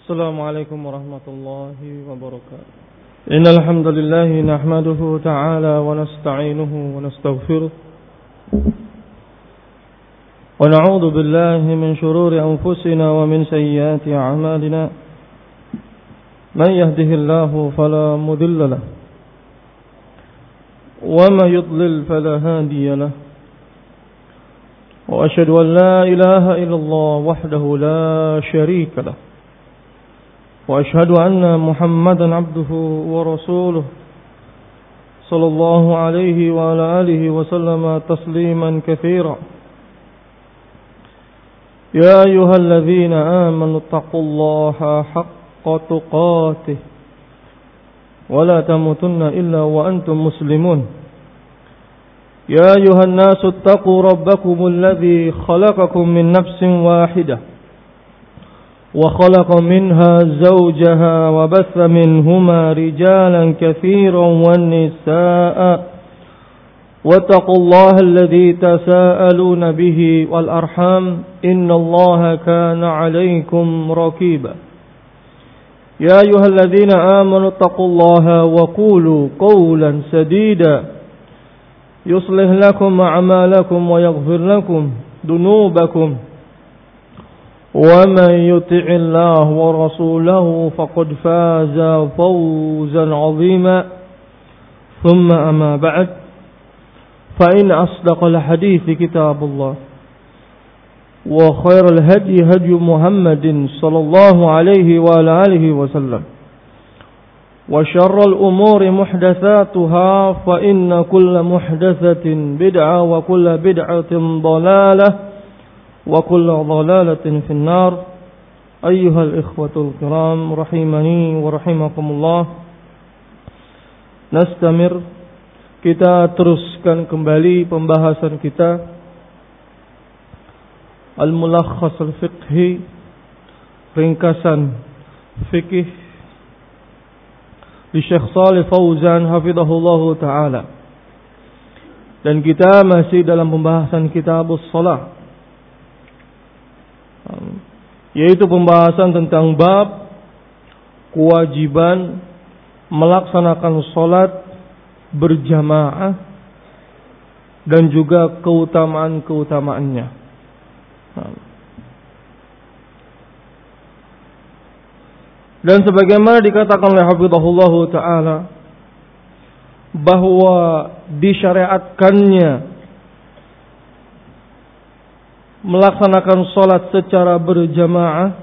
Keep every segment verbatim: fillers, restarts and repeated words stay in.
السلام عليكم ورحمة الله وبركاته. إن الحمد لله نحمده تعالى ونستعينه ونستغفره ونعوذ بالله من شرور أنفسنا ومن سيئات أعمالنا. من يهده الله فلا مضل له وما يضلل فلا هادي له. وأشهد أن لا إله إلا الله وحده لا شريك له. وأشهد أن محمدا عبده ورسوله صلى الله عليه وعلى آله وسلم تسليما كثيرا. يا أيها الذين آمنوا اتقوا الله حق تقاته ولا تموتن إلا وأنتم مسلمون. يا أيها الناس اتقوا ربكم الذي خلقكم من نفس واحدة وخلق منها زوجها وبث منهما رجالا كثيرا والنساء واتقوا الله الذي تساءلون به والأرحام إن الله كان عليكم رقيبا. يا أيها الذين آمنوا اتقوا الله وقولوا قولا سديدا يصلح لكم أعمالكم ويغفر لكم ذنوبكم ومن يطع الله ورسوله فقد فاز فوزا عظيما. ثم أما بعد فإن أصدق الحديث كتاب الله وخير الهدي هدي محمد صلى الله عليه وعلى آله وسلم وشر الأمور محدثاتها فإن كل محدثة بدعة وكل بدعة ضلالة وكل ضلالة في النار. أيها الإخوة الكرام رحمني ورحمكم الله. Nastamir, kita teruskan kembali pembahasan kita Al-Mulakhas Al-Fiqhi, ringkasan fikih di Syekh Shalih Fauzan hafizahullahu taala. Dan kita masih dalam pembahasan Kitabus Shalah, yaitu pembahasan tentang bab kewajiban melaksanakan sholat berjamaah dan juga keutamaan-keutamaannya. Dan sebagaimana dikatakan oleh hafizahullahu taala bahwa disyariatkannya melaksanakan sholat secara berjamaah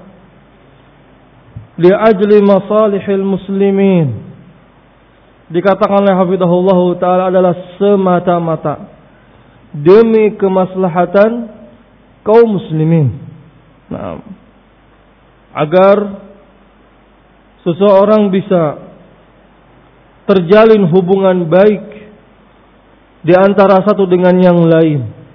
li'ajli masalihil muslimin, dikatakan oleh hafizahullahu ta'ala adalah semata-mata demi kemaslahatan kaum muslimin. Nah, agar seseorang bisa terjalin hubungan baik di antara satu dengan yang lain,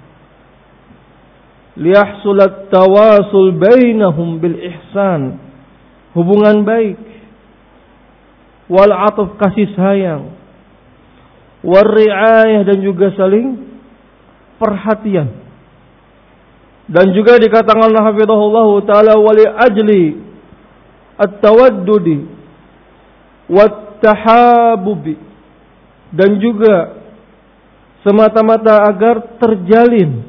liyahsulat tawasul bainahum bil ihsan, hubungan baik, wal atuf kasih sayang, war riayah dan juga saling perhatian. Dan juga dikatakan oleh hafizahullahu taala wali ajli at-tawaddudi wat tahabubi, dan juga semata-mata agar terjalin,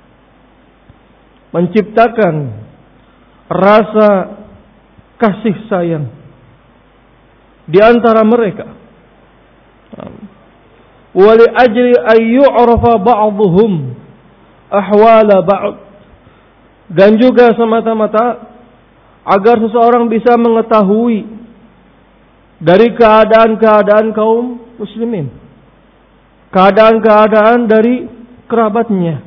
menciptakan rasa kasih sayang di antara mereka. Wa li ajli ay yu'rafa ba'dhum ahwala ba'd, dan juga semata-mata agar seseorang bisa mengetahui dari keadaan-keadaan kaum muslimin, keadaan-keadaan dari kerabatnya.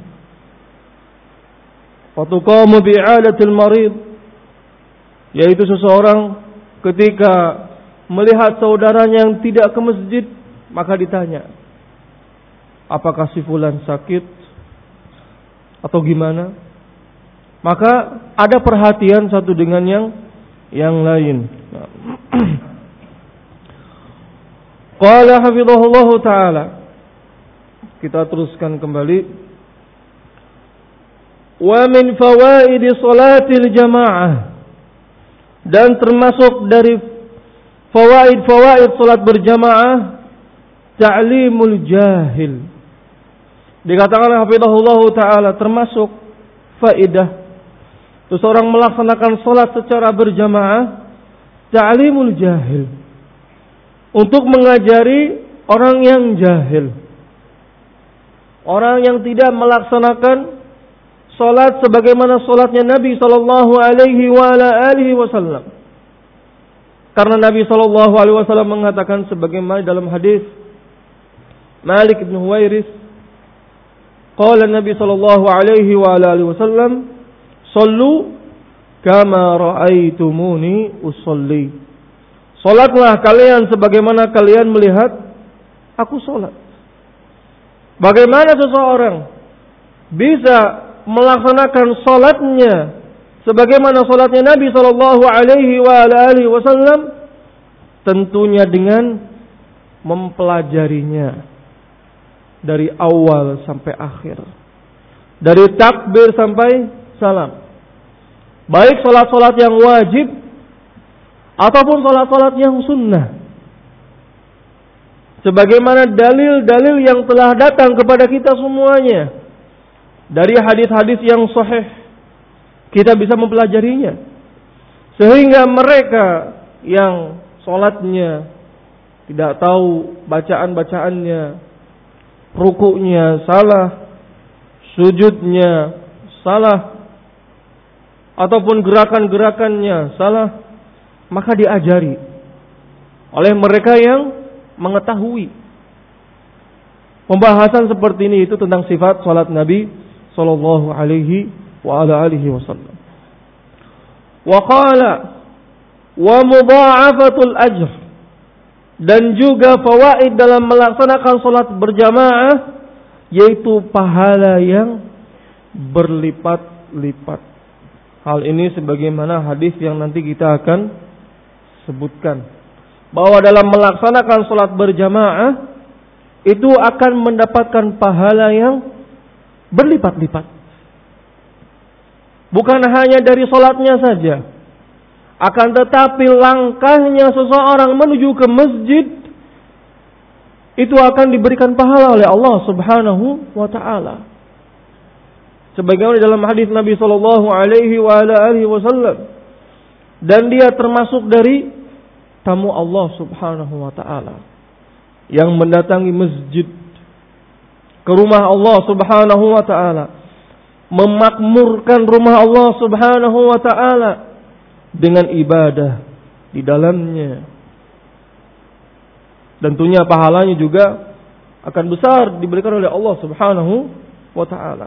Fatuqamu bi'adatil marid, yaitu seseorang ketika melihat saudaranya yang tidak ke masjid, maka ditanya, apakah si fulan sakit atau gimana? Maka ada perhatian satu dengan yang yang lain. Qala hafizahullahu ta'ala, kita teruskan kembali. Wa min fawaidi salatil jamaah, Dan termasuk dari fawaid-fawaid salat berjamaah ta'limul jahil. Dikatakan hafizahullah taala termasuk faidah seseorang melaksanakan salat secara berjamaah ta'limul jahil, untuk mengajari orang yang jahil, orang yang tidak melaksanakan salat sebagaimana salatnya Nabi sallallahu alaihi wa ala alihi wasallam. Karena Nabi sallallahu alaihi wasallam mengatakan sebagaimana dalam hadis Malik bin Huwairis, qala Nabi sallallahu alaihi wa ala alihi wasallam, "Shallu kama ra'aitumuni usolli." Salatlah kalian sebagaimana kalian melihat aku salat. Bagaimana seseorang bisa melaksanakan salatnya sebagaimana salatnya Nabi sallallahu alaihi wa alihi wasallam? Tentunya dengan mempelajarinya dari awal sampai akhir, dari takbir sampai salam. Baik salat-salat yang wajib ataupun salat-salat yang sunnah. Sebagaimana dalil-dalil yang telah datang kepada kita semuanya dari hadis-hadis yang sahih, kita bisa mempelajarinya. Sehingga mereka yang salatnya tidak tahu bacaan-bacaannya, rukuknya salah, sujudnya salah, ataupun gerakan-gerakannya salah, maka diajari oleh mereka yang mengetahui. Pembahasan seperti ini itu tentang sifat salat Nabi sallallahu alaihi wa ala alihi wasallam. Wa qala wa mudha'afatul ajr, dan juga fawaid dalam melaksanakan salat berjamaah, yaitu pahala yang berlipat-lipat. Hal ini sebagaimana hadis yang nanti kita akan sebutkan, bahwa dalam melaksanakan salat berjamaah itu akan mendapatkan pahala yang berlipat-lipat. Bukan hanya dari salatnya saja, akan tetapi langkahnya seseorang menuju ke masjid itu akan diberikan pahala oleh Allah Subhanahu wa taala. Sebagaimana dalam hadis Nabi sallallahu alaihi wa alihi wasallam, dan dia termasuk dari tamu Allah Subhanahu wa taala yang mendatangi masjid, ke rumah Allah Subhanahu wa taala, memakmurkan rumah Allah Subhanahu wa taala dengan ibadah di dalamnya. Tentunya pahalanya juga akan besar diberikan oleh Allah Subhanahu wa taala.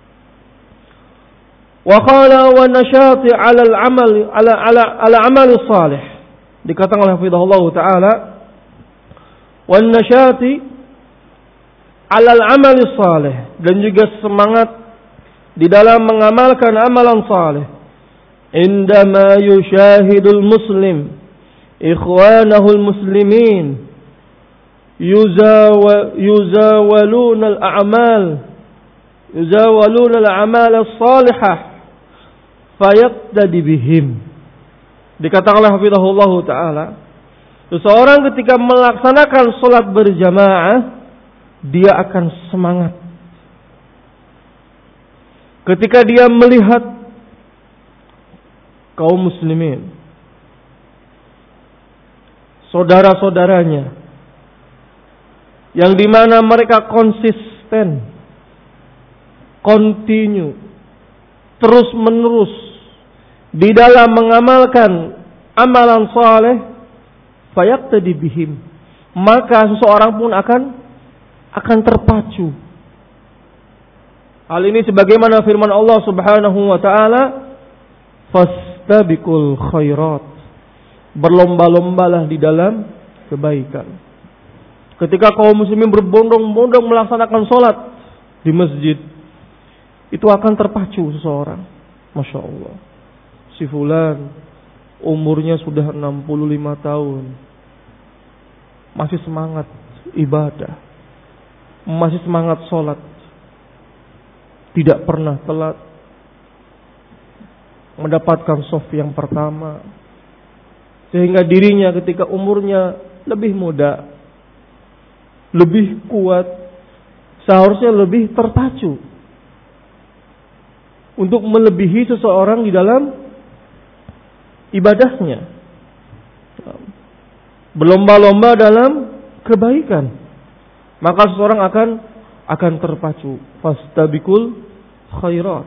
Wa qala wa nashati 'ala al-'amal 'ala 'ala 'ala 'amal salih. Dikatakan oleh hafizahullah taala, wa nashati 'ala al-'amal salih, dan juga semangat di dalam mengamalkan amalan saleh. Indama yushahidul muslim ikhwanahul muslimin yuzawa yuzawaluna al-a'mal yuzawaluna al-a'mal as-salihah fayaqtadi bihim. Dikatakan oleh hafizahullah taala, seseorang ketika melaksanakan salat berjamaah dia akan semangat ketika dia melihat kaum muslimin, saudara-saudaranya, yang dimana mereka konsisten, kontinu, terus menerus di dalam mengamalkan amalan saleh, fayaqtadi bihim, maka seseorang pun akan akan terpacu. Hal ini sebagaimana firman Allah Subhanahu wa taala, fastabiqul khairat, berlomba-lombalah di dalam kebaikan. Ketika kaum muslimin berbondong-bondong melaksanakan salat di masjid, itu akan terpacu seseorang. Masya Allah, si fulan umurnya sudah enam puluh lima tahun, masih semangat ibadah, masih semangat salat, tidak pernah telat, mendapatkan shaf yang pertama, Sehingga dirinya ketika umurnya lebih muda, lebih kuat, seharusnya lebih terpacu untuk melebihi seseorang di dalam ibadahnya, berlomba-lomba dalam kebaikan, maka seseorang akan akan terpacu. Fastabiqul khairat.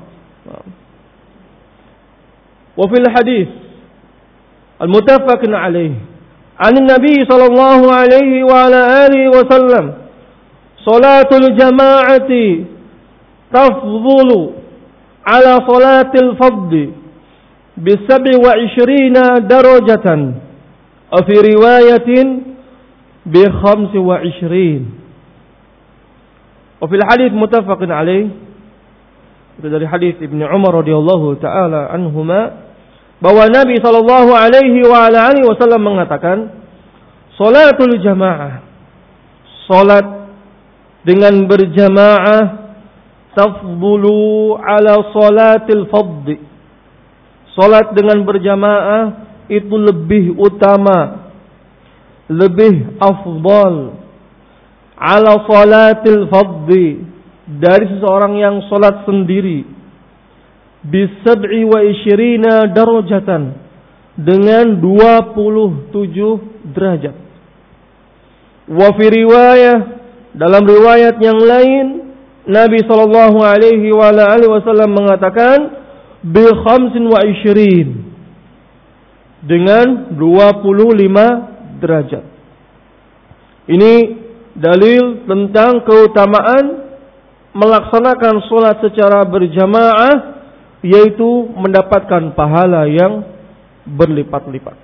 Wa fil hadis al-muttafaq alaih an Nabi sallallahu alaihi wa ala alihi wasallam, salatul jama'ati tafdhulu ala salatil fardhi bi sab'i wa ishrina darajatan, wa fi riwayatin bi khamsi wa ishrin. Wa fil hadis muttafaqun alaih, itu dari hadis Ibnu Umar radhiyallahu taala anhuma, bahwa Nabi sallallahu alaihi wa ala alihi wasallam mengatakan, salatul jamaah, salat dengan berjamaah, tafdhulu ala salatil fardhi, salat dengan berjamaah itu lebih utama, lebih afdal, ala salatil fardhi, dari seseorang yang salat sendiri, bisab'i wa ishrina darajatan, dengan dua puluh tujuh derajat. Wa fi riwayah, dalam riwayat yang lain, Nabi sallallahu alaihi wa alihi wasallam mengatakan bi khamsin wa ishrin, dengan dua puluh lima derajat. Ini dalil tentang keutamaan melaksanakan sholat secara berjamaah, yaitu mendapatkan pahala yang berlipat-lipat.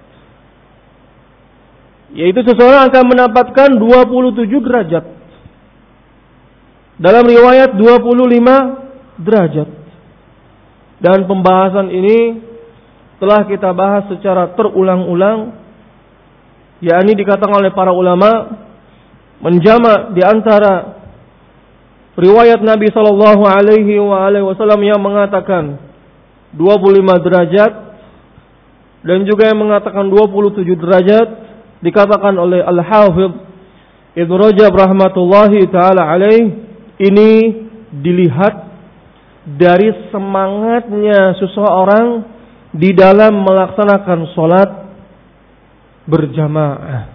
Yaitu seseorang akan mendapatkan dua puluh tujuh derajat. Dalam riwayat dua puluh lima derajat. Dan pembahasan ini telah kita bahas secara terulang-ulang, yakni dikatakan oleh para ulama menjamak di antara riwayat Nabi sallallahu alaihi wasallam yang mengatakan dua puluh lima derajat dan juga yang mengatakan dua puluh tujuh derajat, dikatakan oleh Al-Hafidz Ibnu Rajab rahmatullahi taala alaih, ini dilihat dari semangatnya seseorang di dalam melaksanakan sholat berjamaah.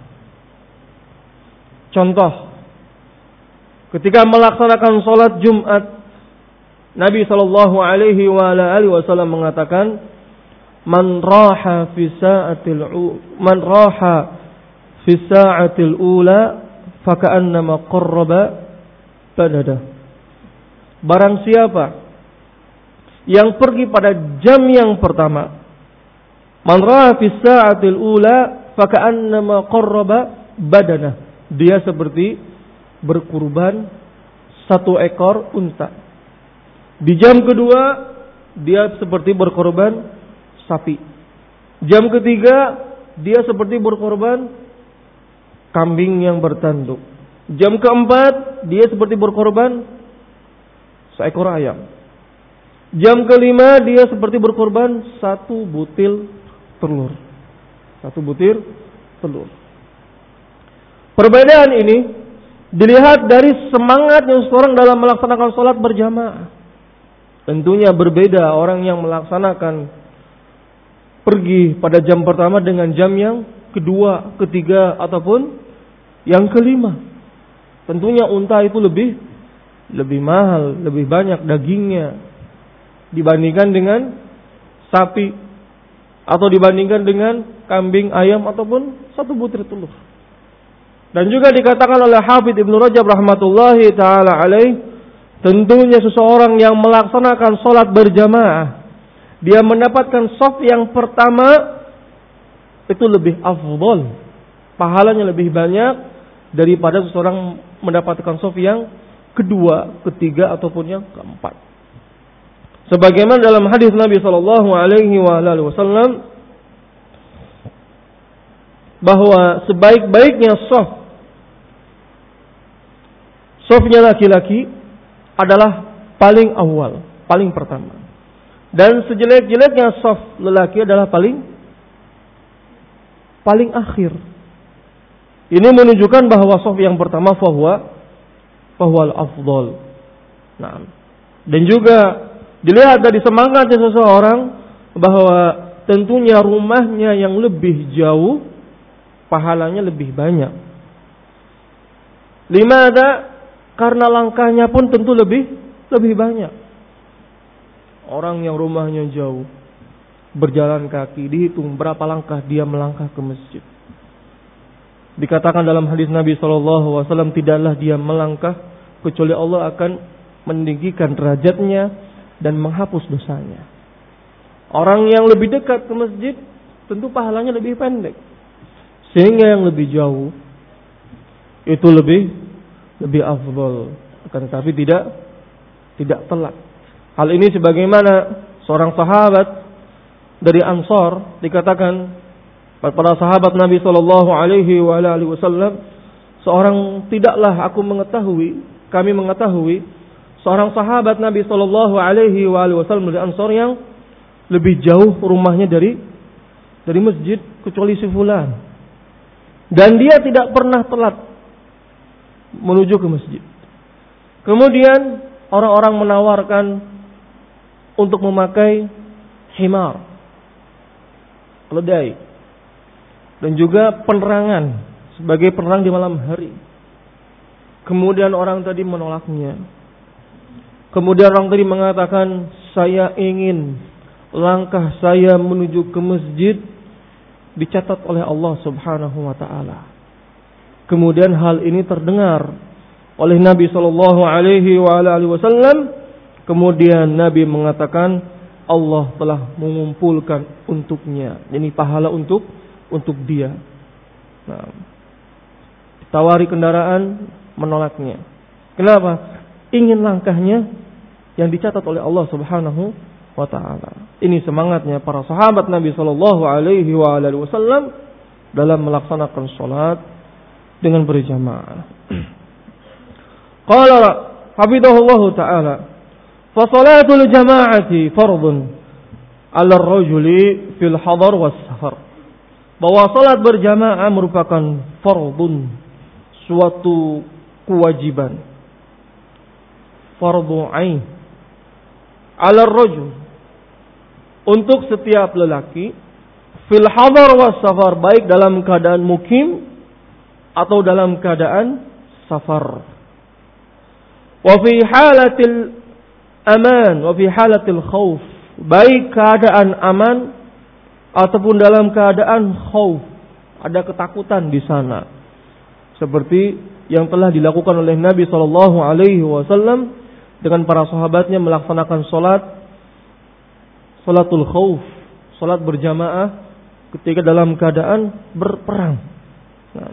Contoh, ketika melaksanakan sholat Jumat, Nabi sallallahu alaihi wasallam mengatakan, man raha fi sa'atil man raha fi sa'atil ula faka'annama qarraba badada. Barang siapa yang pergi pada jam yang pertama, man raha fi sa'atil ula faka'annama qarraba badana, dia seperti berkurban satu ekor unta. Di jam kedua dia seperti berkorban sapi. Jam ketiga dia seperti berkorban kambing yang bertanduk. Jam keempat dia seperti berkorban seekor ayam. Jam kelima dia seperti berkorban satu butir telur. Satu butir telur. Perbedaan ini dilihat dari semangatnya seorang dalam melaksanakan sholat berjamaah. Tentunya berbeda orang yang melaksanakan pergi pada jam pertama dengan jam yang kedua, ketiga, ataupun yang kelima. Tentunya unta itu lebih lebih mahal, lebih banyak dagingnya dibandingkan dengan sapi, atau dibandingkan dengan kambing, ayam, ataupun satu butir telur. Dan juga dikatakan oleh Hafidz Ibnu Rajab rahmatullahi taala alaih, tentunya seseorang yang melaksanakan sholat berjamaah, dia mendapatkan shaf yang pertama itu lebih afdal, pahalanya lebih banyak daripada seseorang mendapatkan shaf yang kedua, ketiga, ataupun yang keempat. Sebagaimana dalam hadis Nabi sallallahu alaihi wasallam bahwa sebaik-baiknya shaf, shafnya laki-laki adalah paling awal, paling pertama. Dan sejelek-jeleknya shaf lelaki adalah paling paling akhir. Ini menunjukkan bahwa saf yang pertama fahuwa fahuwal afdal. Nah, dan juga dilihat dari semangatnya seseorang bahwa tentunya rumahnya yang lebih jauh pahalanya lebih banyak. Limada? Karena langkahnya pun tentu lebih lebih banyak. Orang yang rumahnya jauh berjalan kaki dihitung berapa langkah dia melangkah ke masjid. Dikatakan dalam hadis Nabi shallallahu alaihi wasallam, tidaklah dia melangkah kecuali Allah akan meninggikan derajatnya dan menghapus dosanya. Orang yang lebih dekat ke masjid tentu pahalanya lebih pendek, sehingga yang lebih jauh itu lebih lebih afdal, akan tetapi tidak tidak telat. Hal ini sebagaimana seorang sahabat dari Ansar dikatakan pada sahabat Nabi sallallahu alaihi wasallam, seorang tidaklah aku mengetahui, kami mengetahui seorang sahabat Nabi sallallahu alaihi wasallam dari Ansar yang lebih jauh rumahnya dari dari masjid kecuali si fulan. Dan dia tidak pernah telat menuju ke masjid. Kemudian orang-orang menawarkan untuk memakai himar, keledai, dan juga penerangan sebagai penerang di malam hari. Kemudian orang tadi menolaknya. Kemudian orang tadi mengatakan, saya ingin langkah saya menuju ke masjid dicatat oleh Allah Subhanahu wa taala. Kemudian hal ini terdengar oleh Nabi sallallahu alaihi wasallam. Kemudian Nabi mengatakan, Allah telah mengumpulkan untuknya, ini pahala untuk untuk dia. Nah, ditawari kendaraan, menolaknya. Kenapa? Ingin langkahnya yang dicatat oleh Allah Subhanahu wa taala. Ini semangatnya para sahabat Nabi sallallahu alaihi wasallam dalam melaksanakan salat dengan berjamaah. Qala hafidhahullahu taala, fa salatul jama'ati fardhun 'ala ar-rajuli fil hadar was safar. Bahwa salat berjamaah merupakan fardun, suatu kewajiban, fardhu ain 'ala ar-rajul, untuk setiap lelaki, fil hadar was safar, baik dalam keadaan mukim atau dalam keadaan safar. Wa fi halatil aman wa fi halatil khauf, baik keadaan aman ataupun dalam keadaan khauf, ada ketakutan di sana. Seperti yang telah dilakukan oleh Nabi sallallahu alaihi wasallam dengan para sahabatnya melaksanakan salat salatul khauf, salat berjamaah ketika dalam keadaan berperang. Nah,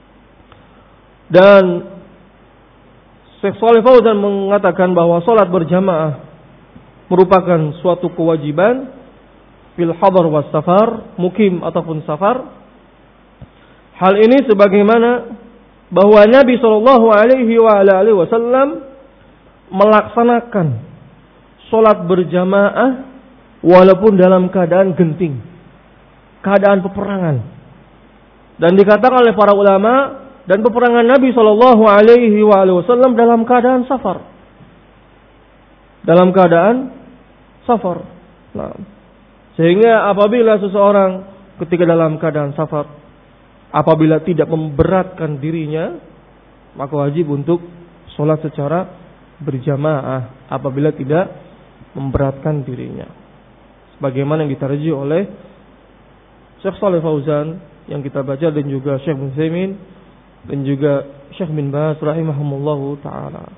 dan Syekh Shalih Fauzan mengatakan bahwa salat berjamaah merupakan suatu kewajiban fil hadar was safar, mukim ataupun safar. Hal ini sebagaimana bahwa Nabi sallallahu alaihi wasallam melaksanakan salat berjamaah walaupun dalam keadaan genting, keadaan peperangan. Dan dikatakan oleh para ulama, dan peperangan Nabi sallallahu alaihi wasallam dalam keadaan safar. Dalam keadaan safar. Nah, sehingga apabila seseorang ketika dalam keadaan safar, apabila tidak memberatkan dirinya, maka wajib untuk sholat secara berjamaah apabila tidak memberatkan dirinya. Sebagaimana yang ditarjih oleh Syekh Shalih Fauzan yang kita baca, dan juga Syekh Ibnu Utsaimin dan juga Syekh bin Baz rahimahumullahu taala.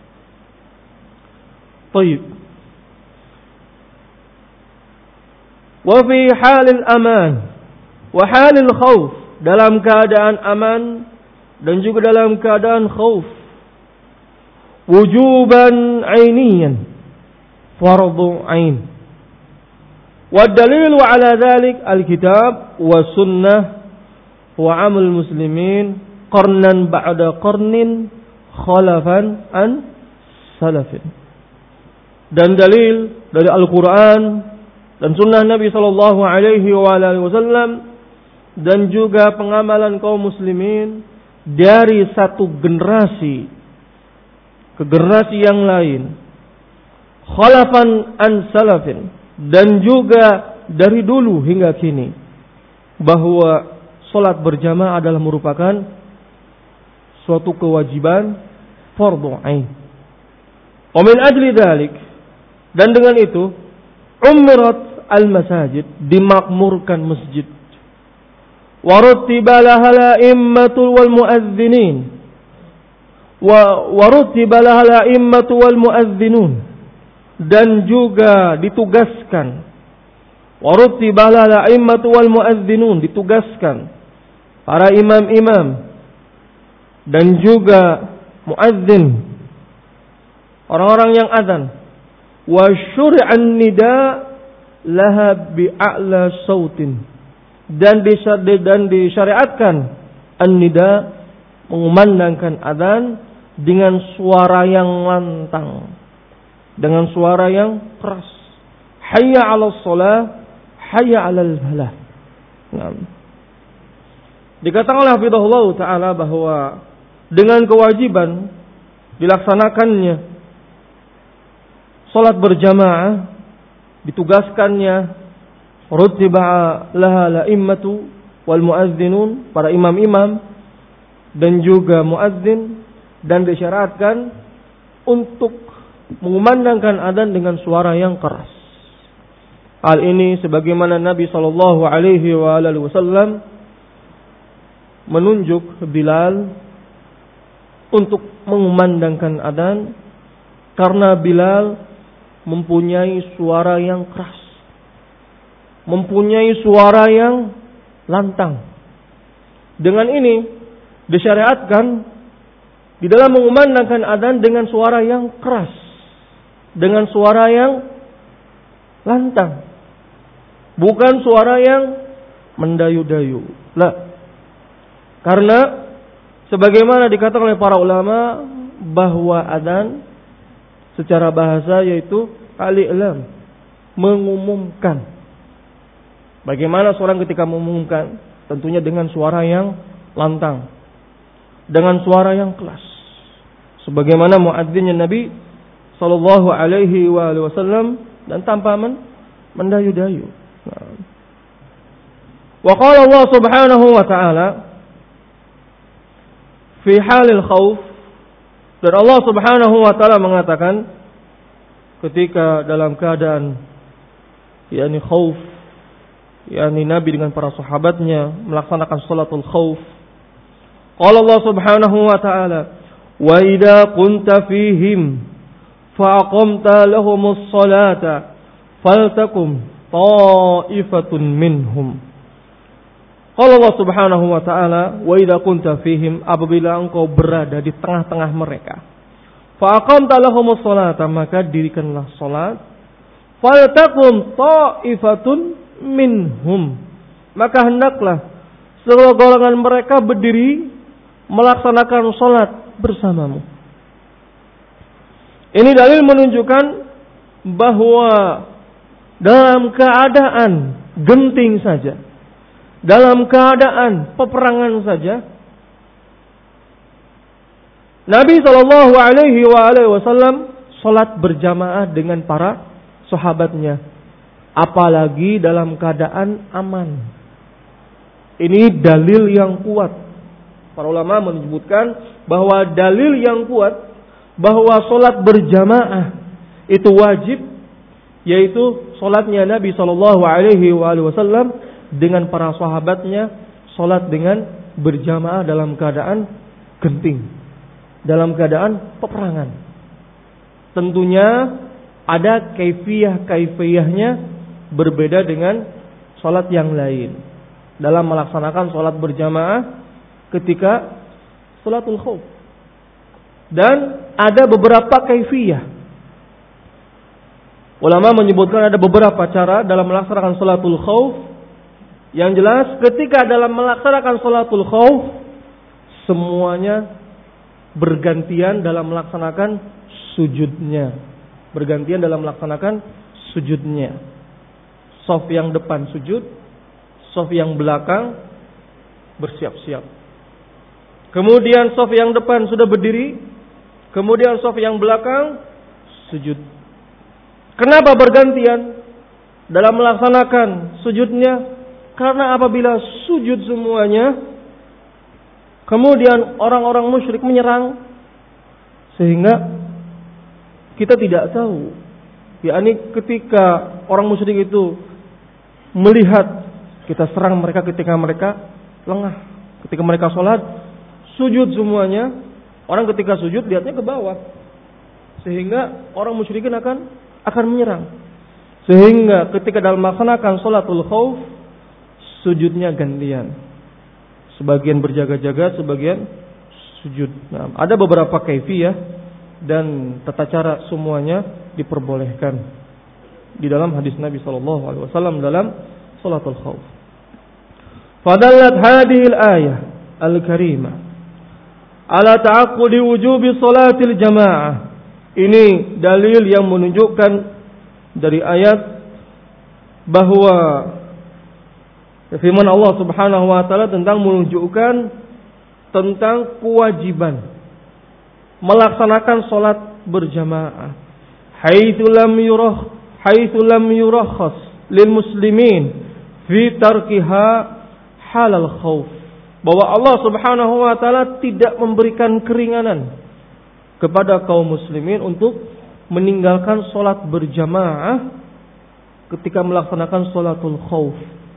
Baik. Wa fi halil aman wa halil khauf, dalam keadaan aman dan juga dalam keadaan khauf, wujuban ainiyan, fardhu ain. Wa dalilu ala dhalik al-kitab wa sunnah wa amal muslimin qarnan ba'da qarnin khalafan an salafin. Dan dalil dari Al-Quran dan sunnah Nabi sallallahu alaihi wasallam dan juga pengamalan kaum muslimin dari satu generasi ke generasi yang lain, khalafan an salafin, dan juga dari dulu hingga kini, bahwa salat berjamaah adalah merupakan suatu kewajiban fardhu ain. Wa min ajli dzalik, dan dengan itu umirat al-masajid, dimakmurkan masjid. Wa rutiba laha al-a'immatu wal muadzinin. Wa warutiba laha al-a'immatu wal muadzinun, dan juga ditugaskan, warutiba laha al-a'immatu wal muadzinun, ditugaskan para imam-imam dan juga muadzin, orang-orang yang azan. Wa syur'an nida laha bi'a'la sautin, dan disyariatkan an-nida, mengumandangkan adzan dengan suara yang lantang, dengan suara yang keras. Hayya 'alas shalah, hayya 'alal falah. Nah, dikatakan oleh hafizahullah taala bahwa dengan kewajiban dilaksanakannya salat berjamaah, ditugaskannya rutiba laha la'immatu wal muadzinun, para imam-imam dan juga muadzin, dan disyaratkan untuk mengumandangkan adzan dengan suara yang keras. Hal ini sebagaimana Nabi sallallahu alaihi wasallam menunjuk Bilal untuk mengumandangkan adzan karena Bilal mempunyai suara yang keras, mempunyai suara yang lantang. Dengan ini disyariatkan di dalam mengumandangkan adzan dengan suara yang keras, dengan suara yang lantang, bukan suara yang mendayu-dayu. Lah, karena sebagaimana dikatakan oleh para ulama bahwa adzan secara bahasa yaitu al-i'lam, mengumumkan. Bagaimana seorang ketika mengumumkan? Tentunya dengan suara yang lantang, dengan suara yang keras, sebagaimana muadzinnya Nabi sallallahu alaihi wasallam, dan tanpa mendayu-dayu. Wa qala Allah subhanahu wa ta'ala fi halil khauf, dan Allah subhanahu wa ta'ala mengatakan ketika dalam keadaan yakni khauf, yakni Nabi dengan para sahabatnya melaksanakan salatul khauf. Qala Allah subhanahu wa ta'ala, wa idza kunta fihim fa aqamta lahumus salata faltakum ta'ifatun minhum. Qala Allah subhanahu wa ta'ala, wa idza kunta fihim, apabila engkau berada di tengah-tengah mereka, fa aqamta lahumus salata, maka dirikanlah salat, faltakum ta'ifatun minhum, maka hendaklah seluruh golongan mereka berdiri melaksanakan salat bersamamu. Ini dalil menunjukkan bahwa dalam keadaan genting saja, dalam keadaan peperangan saja, Nabi sallallahu alaihi wasallam salat berjamaah dengan para sahabatnya, apalagi dalam keadaan aman. Ini dalil yang kuat. Para ulama menyebutkan bahwa dalil yang kuat bahwa salat berjamaah itu wajib, yaitu salatnya Nabi sallallahu alaihi wasallam dengan para sahabatnya, salat dengan berjamaah dalam keadaan genting, dalam keadaan peperangan. Tentunya ada kaifiyah-kaifiyahnya berbeda dengan salat yang lain dalam melaksanakan salat berjamaah ketika salatul khauf. Dan ada beberapa kaifiyah. Ulama menyebutkan ada beberapa cara dalam melaksanakan salatul khauf. Yang jelas ketika dalam melaksanakan salatul khauf, semuanya bergantian dalam melaksanakan sujudnya. Bergantian dalam melaksanakan sujudnya. Shaf yang depan sujud, shaf yang belakang bersiap-siap. Kemudian saf yang depan sudah berdiri, kemudian saf yang belakang sujud. Kenapa bergantian dalam melaksanakan sujudnya? Karena apabila sujud semuanya, kemudian orang-orang musyrik menyerang, sehingga kita tidak tahu, yakni ketika orang musyrik itu melihat kita serang mereka ketika mereka lengah, ketika mereka sholat, sujud semuanya, orang ketika sujud lihatnya ke bawah, sehingga orang musyrikin akan akan menyerang. Sehingga ketika dalam melaksanakan sholatul khauf, sujudnya gantian. Sebagian berjaga-jaga, sebagian sujud. Nah, ada beberapa kaifiyah dan tata cara semuanya diperbolehkan di dalam hadis Nabi sallallahu alaihi wasallam dalam sholatul khauf. Fadallat hadhihi al-ayah al-karimah ala ta'aqqudi wujubi sholatil jamaah. Ini dalil yang menunjukkan dari ayat bahwa firman Allah Subhanahu wa taala tentang menunjukkan tentang kewajiban melaksanakan salat berjamaah. Haitsu lam yurah haitsu lam yurakhas lil muslimin fi tarkiha halal khauf. Bahwa Allah Subhanahu wa taala tidak memberikan keringanan kepada kaum muslimin untuk meninggalkan salat berjamaah ketika melaksanakan salatul khauf.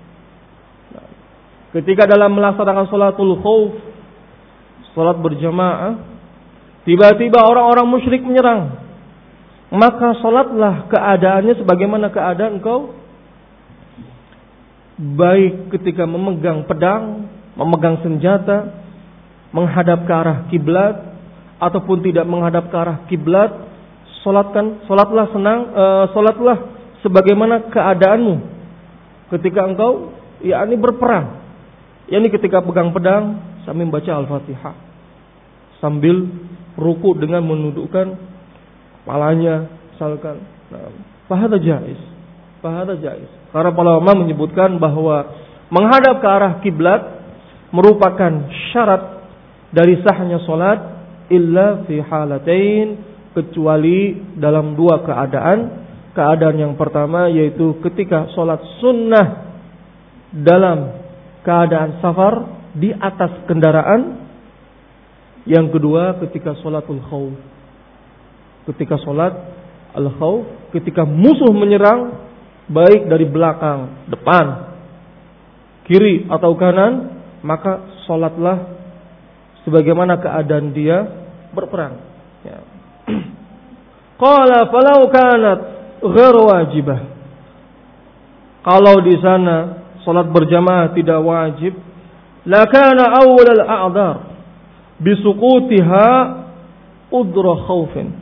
Ketika dalam melaksanakan salatul khauf, salat berjamaah, tiba-tiba orang-orang musyrik menyerang, maka salatlah keadaannya sebagaimana keadaan engkau baik ketika memegang pedang, memegang senjata, menghadap ke arah kiblat ataupun tidak menghadap ke arah kiblat. Salatkan, salatlah senang, uh, salatlah sebagaimana keadaanmu ketika engkau yakni berperang. Yakni ketika pegang pedang sambil membaca Al-Fatihah, sambil ruku dengan menundukkan kepalanya, misalkan. Nah, fahadha jaiz. Fahadha jaiz. Karena para ulama menyebutkan bahwa menghadap ke arah kiblat merupakan syarat dari sahnya salat illa fi halatain, kecuali dalam dua keadaan. Keadaan yang pertama yaitu ketika sholat sunnah dalam keadaan safar di atas kendaraan. Yang kedua ketika sholatul khauf, ketika sholat al-khauf, ketika musuh menyerang baik dari belakang, depan, kiri atau kanan, maka sholatlah sebagaimana keadaan dia berperang. Ya. Qala falau kanat ghair wajibah. Kalau di sana salat berjamaah tidak wajib, la kana awwal al-a'dhar bisuqutiha udra khaufin.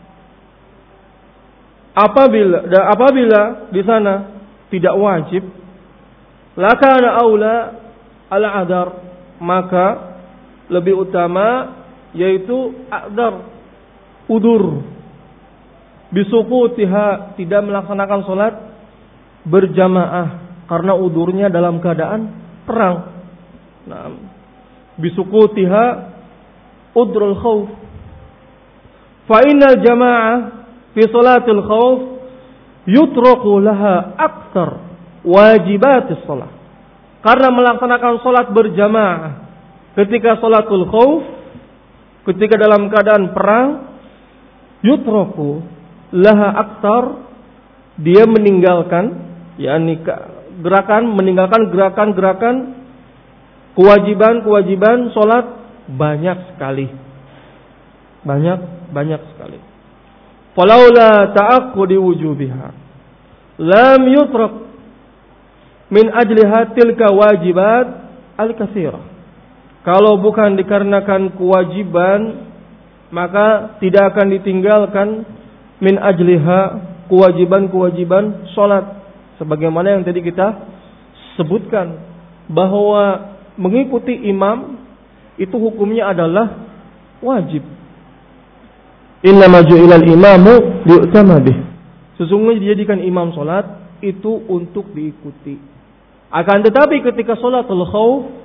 Apabila apabila di sana tidak wajib, la kana awla al-a'dhar, maka lebih utama yaitu a'dhar, udur, bisuqutiha, tidak melaksanakan salat berjamaah karena udurnya dalam keadaan perang. Nah, bisuqutiha udrul khauf. Fa innal jamaah fi salatil khauf yutraku laha aktsar wajibatis shalah. Karena melaksanakan salat berjamaah ketika salatul khauf, ketika dalam keadaan perang, yutraku laha aktsar, dia meninggalkan, yakni gerakan meninggalkan gerakan-gerakan kewajiban-kewajiban salat banyak sekali. Banyak banyak sekali. Falaula ta'aqqudi wujubiha lam yutrak min ajliha tilka wajibat al-katsirah. Kalau bukan dikarenakan kewajiban, maka tidak akan ditinggalkan min ajliha kewajiban-kewajiban salat. Sebagaimana yang tadi kita sebutkan bahwa mengikuti imam itu hukumnya adalah wajib. Innama ju'ilal imamu li'tama bih. Sesungguhnya dijadikan imam salat itu untuk diikuti. Akan tetapi ketika salatul khauf,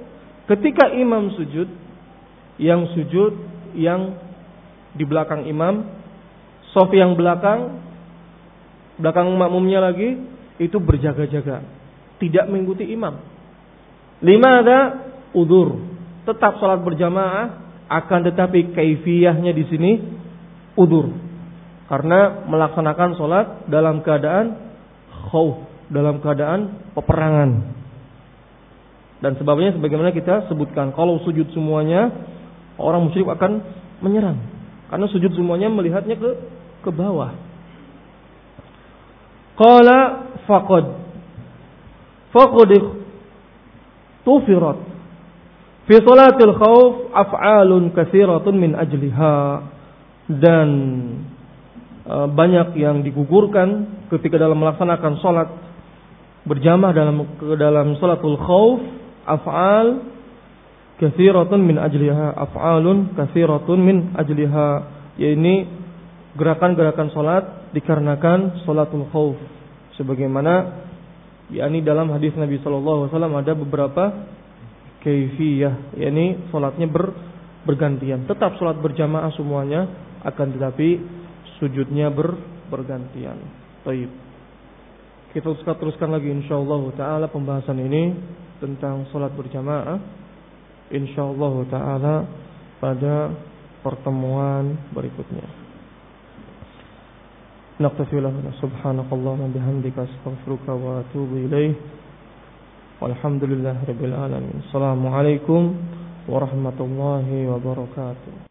Ketika imam sujud, yang sujud yang di belakang imam, shaf yang belakang, belakang makmumnya lagi, itu berjaga-jaga, tidak mengikuti imam. Limada? Udzur. Tetap salat berjamaah, akan tetapi kaifiyahnya di sini udzur. Karena melaksanakan salat dalam keadaan khauf, dalam keadaan peperangan. Dan sebabnya sebagaimana kita sebutkan, kalau sujud semuanya, orang musyrik akan menyerang. Karena sujud semuanya melihatnya ke ke bawah. Qala faqad faqad tufirat fi salatil khauf af'alun katsiratun min ajliha. Dan e, banyak yang digugurkan ketika dalam melaksanakan salat berjamaah dalam ke dalam salatul khauf, af'al katsiratun min ajliha, af'alun katsiratun min ajliha, yakni gerakan-gerakan salat dikarenakan salatul khauf. Sebagaimana yakni dalam hadis Nabi sallallahu alaihi wasallam ada beberapa kaifiyah, yakni salatnya ber, bergantian. Tetap salat berjamaah semuanya, akan tetapi sujudnya ber, bergantian. Baik. Kita teruskan lagi insyaallah taala pembahasan ini tentang salat berjamaah insyaallah taala pada pertemuan berikutnya. Naqtafi lahuna subhanakallahumma bihamdika astaghfiruka wa atubu ilaih. Walhamdulillahirabbil alamin. Assalamualaikum warahmatullahi wabarakatuh.